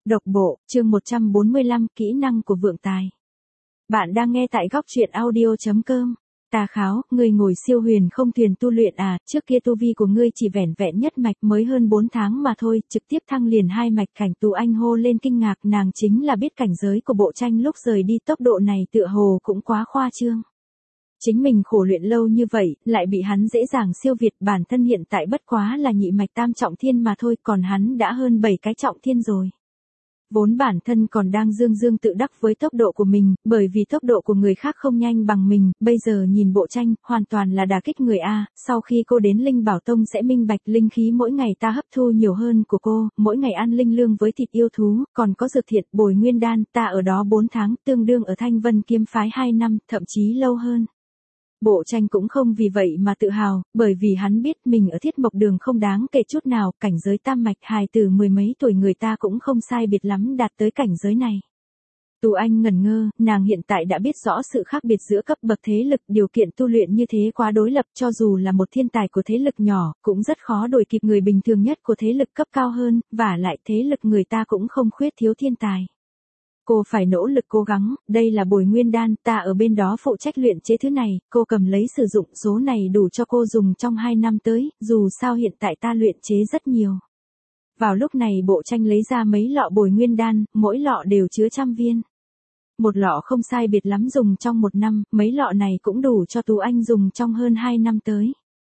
Độc bộ, chương 145, kỹ năng của vượng tài. Bạn đang nghe tại góc truyện audio.com. Tà Kháo, ngươi ngồi siêu huyền không thuyền tu luyện à, trước kia tu vi của ngươi chỉ vẻn vẹn nhất mạch mới hơn 4 tháng mà thôi, trực tiếp thăng liền 2 mạch. Cảnh Tú Anh hô lên kinh ngạc, nàng chính là biết cảnh giới của Bộ Tranh lúc rời đi tốc độ này tựa hồ cũng quá khoa trương. Chính mình khổ luyện lâu như vậy, lại bị hắn dễ dàng siêu việt, bản thân hiện tại bất quá là nhị mạch tam trọng thiên mà thôi, còn hắn đã hơn 7 cái trọng thiên rồi. Vốn bản thân còn đang dương dương tự đắc với tốc độ của mình, bởi vì tốc độ của người khác không nhanh bằng mình, bây giờ nhìn Bộ Tranh, hoàn toàn là đả kích người A, sau khi cô đến Linh Bảo Tông sẽ minh bạch linh khí mỗi ngày ta hấp thu nhiều hơn của cô, mỗi ngày ăn linh lương với thịt yêu thú, còn có dược thiện, bồi nguyên đan, ta ở đó 4 tháng, tương đương ở Thanh Vân Kiếm Phái 2 năm, thậm chí lâu hơn. Bộ Tranh cũng không vì vậy mà tự hào, bởi vì hắn biết mình ở Thiết Mộc Đường không đáng kể chút nào, cảnh giới tam mạch hài từ mười mấy tuổi người ta cũng không sai biệt lắm đạt tới cảnh giới này. Tú Anh ngẩn ngơ, nàng hiện tại đã biết rõ sự khác biệt giữa cấp bậc thế lực, điều kiện tu luyện như thế quá đối lập, cho dù là một thiên tài của thế lực nhỏ, cũng rất khó đuổi kịp người bình thường nhất của thế lực cấp cao hơn, vả lại thế lực người ta cũng không khuyết thiếu thiên tài. Cô phải nỗ lực cố gắng, đây là bồi nguyên đan, ta ở bên đó phụ trách luyện chế thứ này, cô cầm lấy sử dụng, số này đủ cho cô dùng trong 2 năm tới, dù sao hiện tại ta luyện chế rất nhiều. Vào lúc này Bộ Tranh lấy ra mấy lọ bồi nguyên đan, mỗi lọ đều chứa 100 viên. Một lọ không sai biệt lắm dùng trong 1 năm, mấy lọ này cũng đủ cho Tú Anh dùng trong hơn 2 năm tới.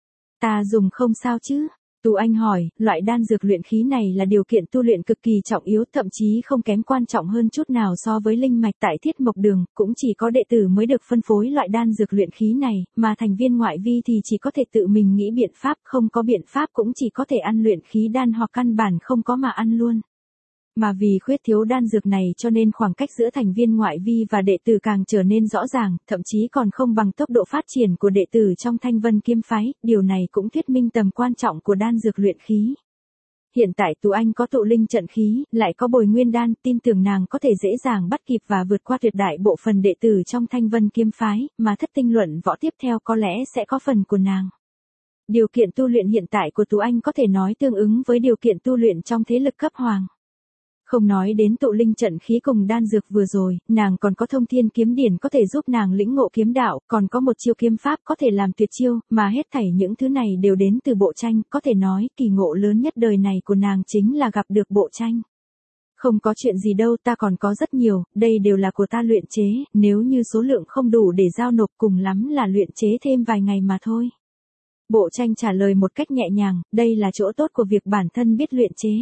Ta dùng không sao chứ? Tú Anh hỏi, loại đan dược luyện khí này là điều kiện tu luyện cực kỳ trọng yếu, thậm chí không kém quan trọng hơn chút nào so với linh mạch. Tại Thiết Mộc Đường, cũng chỉ có đệ tử mới được phân phối loại đan dược luyện khí này, mà thành viên ngoại vi thì chỉ có thể tự mình nghĩ biện pháp, không có biện pháp cũng chỉ có thể ăn luyện khí đan hoặc căn bản không có mà ăn luôn. Mà vì khuyết thiếu đan dược này cho nên khoảng cách giữa thành viên ngoại vi và đệ tử càng trở nên rõ ràng, thậm chí còn không bằng tốc độ phát triển của đệ tử trong Thanh Vân Kiếm Phái, điều này cũng thuyết minh tầm quan trọng của đan dược luyện khí. Hiện tại Tú Anh có tụ linh trận khí, lại có bồi nguyên đan, tin tưởng nàng có thể dễ dàng bắt kịp và vượt qua tuyệt đại bộ phần đệ tử trong Thanh Vân Kiếm Phái, mà thất tinh luận võ tiếp theo có lẽ sẽ có phần của nàng. Điều kiện tu luyện hiện tại của Tú Anh có thể nói tương ứng với điều kiện tu luyện trong thế lực cấp hoàng. Không nói đến tụ linh trận khí cùng đan dược vừa rồi, nàng còn có thông thiên kiếm điển có thể giúp nàng lĩnh ngộ kiếm đạo, còn có một chiêu kiếm pháp có thể làm tuyệt chiêu, mà hết thảy những thứ này đều đến từ Bộ Tranh, có thể nói, kỳ ngộ lớn nhất đời này của nàng chính là gặp được Bộ Tranh. Không có chuyện gì đâu, ta còn có rất nhiều, đây đều là của ta luyện chế, nếu như số lượng không đủ để giao nộp cùng lắm là luyện chế thêm vài ngày mà thôi. Bộ Tranh trả lời một cách nhẹ nhàng, đây là chỗ tốt của việc bản thân biết luyện chế.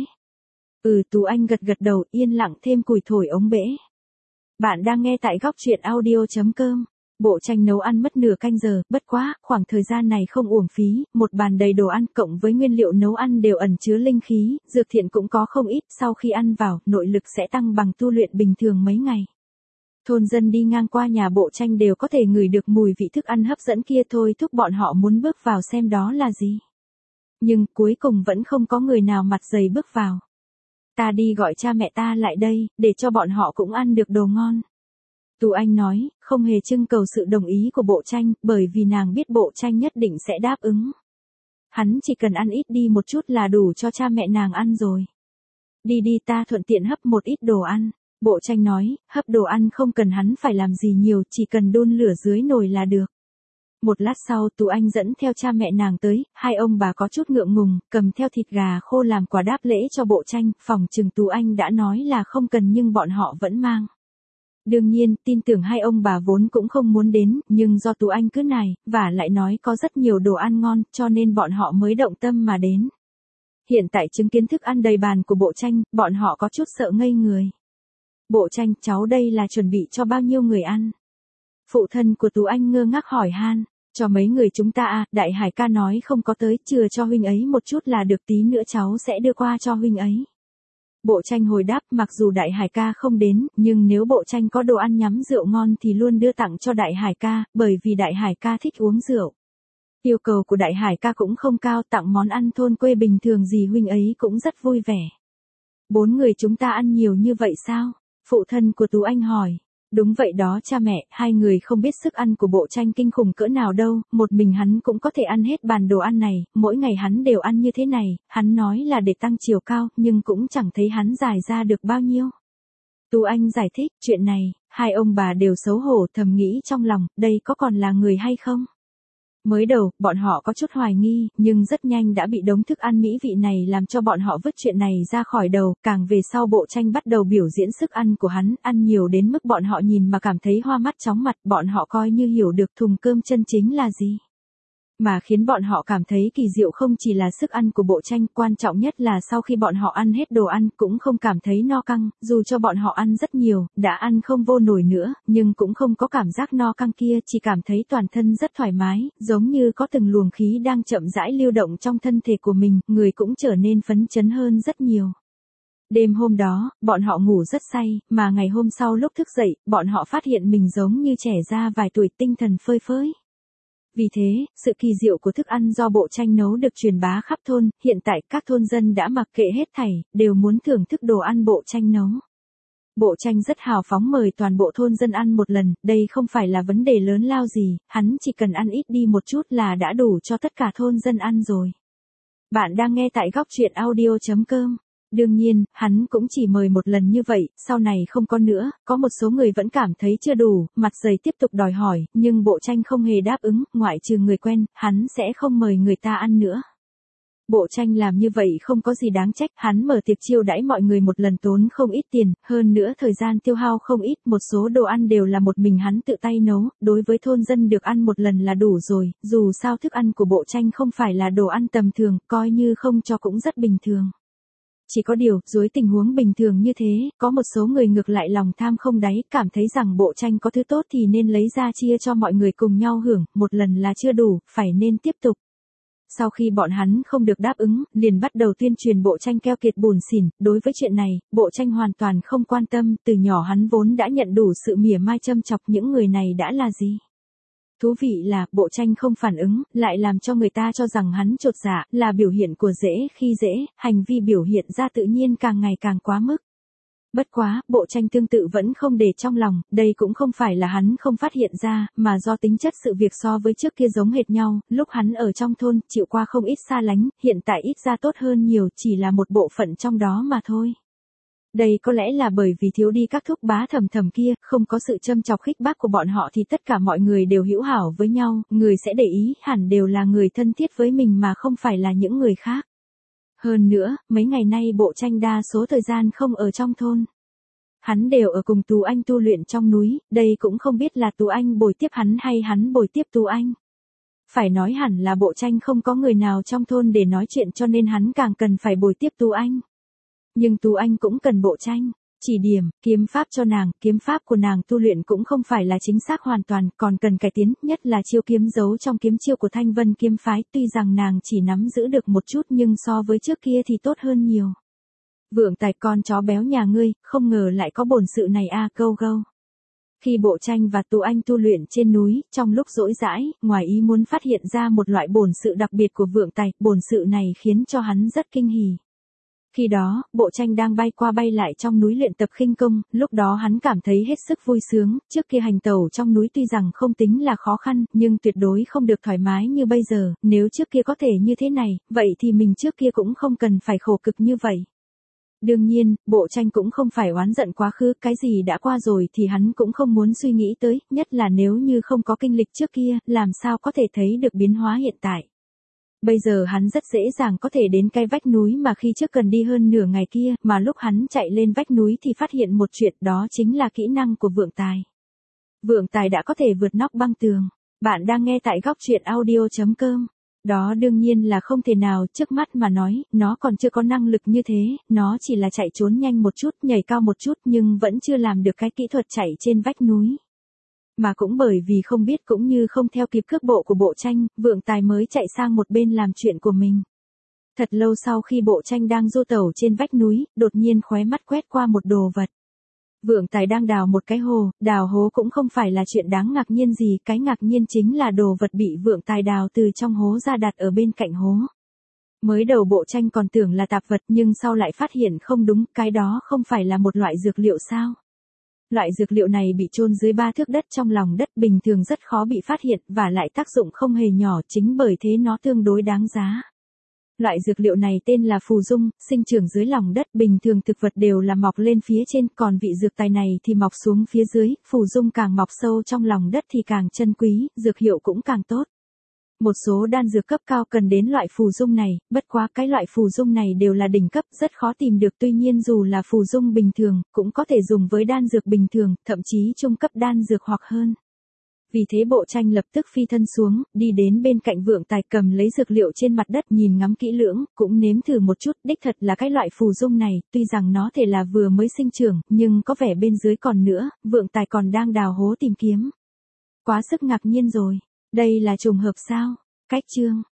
Tú Anh gật gật đầu, yên lặng thêm củi thổi ống bể. Bạn đang nghe tại góc truyện audio.com. Bộ Tranh nấu ăn mất nửa canh giờ, bất quá, khoảng thời gian này không uổng phí, một bàn đầy đồ ăn cộng với nguyên liệu nấu ăn đều ẩn chứa linh khí, dược thiện cũng có không ít, sau khi ăn vào, nội lực sẽ tăng bằng tu luyện bình thường mấy ngày. Thôn dân đi ngang qua nhà Bộ Tranh đều có thể ngửi được mùi vị thức ăn hấp dẫn kia thôi, thúc bọn họ muốn bước vào xem đó là gì. Nhưng cuối cùng vẫn không có người nào mặt dày bước vào. Ta đi gọi cha mẹ ta lại đây, để cho bọn họ cũng ăn được đồ ngon. Tú Anh nói, không hề trưng cầu sự đồng ý của Bộ Tranh, bởi vì nàng biết Bộ Tranh nhất định sẽ đáp ứng. Hắn chỉ cần ăn ít đi một chút là đủ cho cha mẹ nàng ăn rồi. Đi đi, ta thuận tiện hấp một ít đồ ăn. Bộ Tranh nói, hấp đồ ăn không cần hắn phải làm gì nhiều, chỉ cần đun lửa dưới nồi là được. Một lát sau Tú Anh dẫn theo cha mẹ nàng tới, hai ông bà có chút ngượng ngùng, cầm theo thịt gà khô làm quà đáp lễ cho Bộ Tranh, phòng chừng Tú Anh đã nói là không cần nhưng bọn họ vẫn mang. Đương nhiên, tin tưởng hai ông bà vốn cũng không muốn đến, nhưng do Tú Anh cứ nài, và lại nói có rất nhiều đồ ăn ngon, cho nên bọn họ mới động tâm mà đến. Hiện tại chứng kiến thức ăn đầy bàn của Bộ Tranh, bọn họ có chút sợ ngây người. Bộ Tranh, cháu đây là chuẩn bị cho bao nhiêu người ăn? Phụ thân của Tú Anh ngơ ngác hỏi han. Cho mấy người chúng ta à, Đại Hải ca nói không có tới, chừa cho huynh ấy một chút là được, tí nữa cháu sẽ đưa qua cho huynh ấy. Bộ Tranh hồi đáp, mặc dù Đại Hải ca không đến, nhưng nếu Bộ Tranh có đồ ăn nhắm rượu ngon thì luôn đưa tặng cho Đại Hải ca, bởi vì Đại Hải ca thích uống rượu. Yêu cầu của Đại Hải ca cũng không cao, tặng món ăn thôn quê bình thường gì huynh ấy cũng rất vui vẻ. 4 người chúng ta ăn nhiều như vậy sao? Phụ thân của Tú Anh hỏi. Đúng vậy đó cha mẹ, hai người không biết sức ăn của Bộ Tranh kinh khủng cỡ nào đâu, một mình hắn cũng có thể ăn hết bàn đồ ăn này, mỗi ngày hắn đều ăn như thế này, hắn nói là để tăng chiều cao, nhưng cũng chẳng thấy hắn dài ra được bao nhiêu. Tú Anh giải thích, chuyện này, hai ông bà đều xấu hổ thầm nghĩ trong lòng, đây có còn là người hay không? Mới đầu, bọn họ có chút hoài nghi, nhưng rất nhanh đã bị đống thức ăn mỹ vị này làm cho bọn họ vứt chuyện này ra khỏi đầu, càng về sau Bộ Tranh bắt đầu biểu diễn sức ăn của hắn, ăn nhiều đến mức bọn họ nhìn mà cảm thấy hoa mắt chóng mặt, bọn họ coi như hiểu được thùng cơm chân chính là gì. Mà khiến bọn họ cảm thấy kỳ diệu không chỉ là sức ăn của Bộ Tranh, quan trọng nhất là sau khi bọn họ ăn hết đồ ăn cũng không cảm thấy no căng, dù cho bọn họ ăn rất nhiều, đã ăn không vô nổi nữa, nhưng cũng không có cảm giác no căng kia, chỉ cảm thấy toàn thân rất thoải mái, giống như có từng luồng khí đang chậm rãi lưu động trong thân thể của mình, người cũng trở nên phấn chấn hơn rất nhiều. Đêm hôm đó, bọn họ ngủ rất say, mà ngày hôm sau lúc thức dậy, bọn họ phát hiện mình giống như trẻ ra vài tuổi, tinh thần phơi phới. Vì thế, sự kỳ diệu của thức ăn do Bộ Tranh nấu được truyền bá khắp thôn, hiện tại các thôn dân đã mặc kệ hết thảy, đều muốn thưởng thức đồ ăn Bộ Tranh nấu. Bộ Tranh rất hào phóng mời toàn bộ thôn dân ăn một lần, đây không phải là vấn đề lớn lao gì, hắn chỉ cần ăn ít đi một chút là đã đủ cho tất cả thôn dân ăn rồi. Bạn đang nghe tại góc truyện audio.com. Đương nhiên, hắn cũng chỉ mời một lần như vậy, sau này không có nữa, có một số người vẫn cảm thấy chưa đủ, mặt dày tiếp tục đòi hỏi, nhưng Bộ Tranh không hề đáp ứng, ngoại trừ người quen, hắn sẽ không mời người ta ăn nữa. Bộ Tranh làm như vậy không có gì đáng trách, hắn mở tiệc chiêu đãi mọi người một lần tốn không ít tiền, hơn nữa thời gian tiêu hao không ít, một số đồ ăn đều là một mình hắn tự tay nấu, đối với thôn dân được ăn một lần là đủ rồi, dù sao thức ăn của Bộ Tranh không phải là đồ ăn tầm thường, coi như không cho cũng rất bình thường. Chỉ có điều, dưới tình huống bình thường như thế, có một số người ngược lại lòng tham không đáy, cảm thấy rằng Bộ Tranh có thứ tốt thì nên lấy ra chia cho mọi người cùng nhau hưởng, một lần là chưa đủ, phải nên tiếp tục. Sau khi bọn hắn không được đáp ứng, liền bắt đầu tuyên truyền Bộ Tranh keo kiệt bủn xỉn, đối với chuyện này, Bộ Tranh hoàn toàn không quan tâm, từ nhỏ hắn vốn đã nhận đủ sự mỉa mai châm chọc những người này đã là gì. Thú vị là, Bộ Tranh không phản ứng, lại làm cho người ta cho rằng hắn chột dạ, là biểu hiện của dễ khi dễ, hành vi biểu hiện ra tự nhiên càng ngày càng quá mức. Bất quá, Bộ Tranh tương tự vẫn không để trong lòng, đây cũng không phải là hắn không phát hiện ra, mà do tính chất sự việc so với trước kia giống hệt nhau, lúc hắn ở trong thôn, chịu qua không ít xa lánh, hiện tại ít ra tốt hơn nhiều, chỉ là một bộ phận trong đó mà thôi. Đây có lẽ là bởi vì thiếu đi các thúc bá thầm thầm kia, không có sự châm chọc khích bác của bọn họ thì tất cả mọi người đều hữu hảo với nhau, người sẽ để ý hẳn đều là người thân thiết với mình mà không phải là những người khác. Hơn nữa, mấy ngày nay Bộ Tranh đa số thời gian không ở trong thôn. Hắn đều ở cùng Tú Anh tu luyện trong núi, đây cũng không biết là Tú Anh bồi tiếp hắn hay hắn bồi tiếp Tú Anh. Phải nói hẳn là Bộ Tranh không có người nào trong thôn để nói chuyện cho nên hắn càng cần phải bồi tiếp Tú Anh. Nhưng Tú Anh cũng cần Bộ Tranh chỉ điểm, kiếm pháp cho nàng, kiếm pháp của nàng tu luyện cũng không phải là chính xác hoàn toàn, còn cần cải tiến, nhất là chiêu kiếm giấu trong kiếm chiêu của Thanh Vân kiếm phái, tuy rằng nàng chỉ nắm giữ được một chút nhưng so với trước kia thì tốt hơn nhiều. Vượng Tài con chó béo nhà ngươi, không ngờ lại có bổn sự này a câu gâu. Khi Bộ Tranh và Tú Anh tu luyện trên núi, trong lúc rỗi rãi, ngoài ý muốn phát hiện ra một loại bổn sự đặc biệt của Vượng Tài, bổn sự này khiến cho hắn rất kinh hỉ. Khi đó, Bộ Tranh đang bay qua bay lại trong núi luyện tập khinh công, lúc đó hắn cảm thấy hết sức vui sướng, trước kia hành tẩu trong núi tuy rằng không tính là khó khăn, nhưng tuyệt đối không được thoải mái như bây giờ, nếu trước kia có thể như thế này, vậy thì mình trước kia cũng không cần phải khổ cực như vậy. Đương nhiên, Bộ Tranh cũng không phải oán giận quá khứ, cái gì đã qua rồi thì hắn cũng không muốn suy nghĩ tới, nhất là nếu như không có kinh lịch trước kia, làm sao có thể thấy được biến hóa hiện tại. Bây giờ hắn rất dễ dàng có thể đến cái vách núi mà khi trước cần đi hơn nửa ngày kia, mà lúc hắn chạy lên vách núi thì phát hiện một chuyện, đó chính là kỹ năng của Vượng Tài. Vượng Tài đã có thể vượt nóc băng tường. Bạn đang nghe tại góc truyện audio.com. Đó đương nhiên là không thể nào, trước mắt mà nói, nó còn chưa có năng lực như thế, nó chỉ là chạy trốn nhanh một chút, nhảy cao một chút nhưng vẫn chưa làm được cái kỹ thuật chạy trên vách núi. Mà cũng bởi vì không biết cũng như không theo kịp cước bộ của Bộ Tranh, Vượng Tài mới chạy sang một bên làm chuyện của mình. Thật lâu sau khi Bộ Tranh đang du tẩu trên vách núi, đột nhiên khóe mắt quét qua một đồ vật. Vượng Tài đang đào một cái hồ, đào hố cũng không phải là chuyện đáng ngạc nhiên gì, cái ngạc nhiên chính là đồ vật bị Vượng Tài đào từ trong hố ra đặt ở bên cạnh hố. Mới đầu Bộ Tranh còn tưởng là tạp vật nhưng sau lại phát hiện không đúng, cái đó không phải là một loại dược liệu sao? Loại dược liệu này bị chôn dưới 3 thước đất trong lòng đất bình thường rất khó bị phát hiện và lại tác dụng không hề nhỏ, chính bởi thế nó tương đối đáng giá. Loại dược liệu này tên là phù dung, sinh trưởng dưới lòng đất, bình thường thực vật đều là mọc lên phía trên, còn vị dược tài này thì mọc xuống phía dưới, phù dung càng mọc sâu trong lòng đất thì càng chân quý, dược hiệu cũng càng tốt. Một số đan dược cấp cao cần đến loại phù dung này, bất quá cái loại phù dung này đều là đỉnh cấp, rất khó tìm được, tuy nhiên dù là phù dung bình thường, cũng có thể dùng với đan dược bình thường, thậm chí trung cấp đan dược hoặc hơn. Vì thế Bộ Tranh lập tức phi thân xuống, đi đến bên cạnh Vượng Tài, cầm lấy dược liệu trên mặt đất nhìn ngắm kỹ lưỡng, cũng nếm thử một chút, đích thật là cái loại phù dung này, tuy rằng nó thể là vừa mới sinh trưởng, nhưng có vẻ bên dưới còn nữa, Vượng Tài còn đang đào hố tìm kiếm. Quá sức ngạc nhiên rồi, đây là trùng hợp sao? Cách chương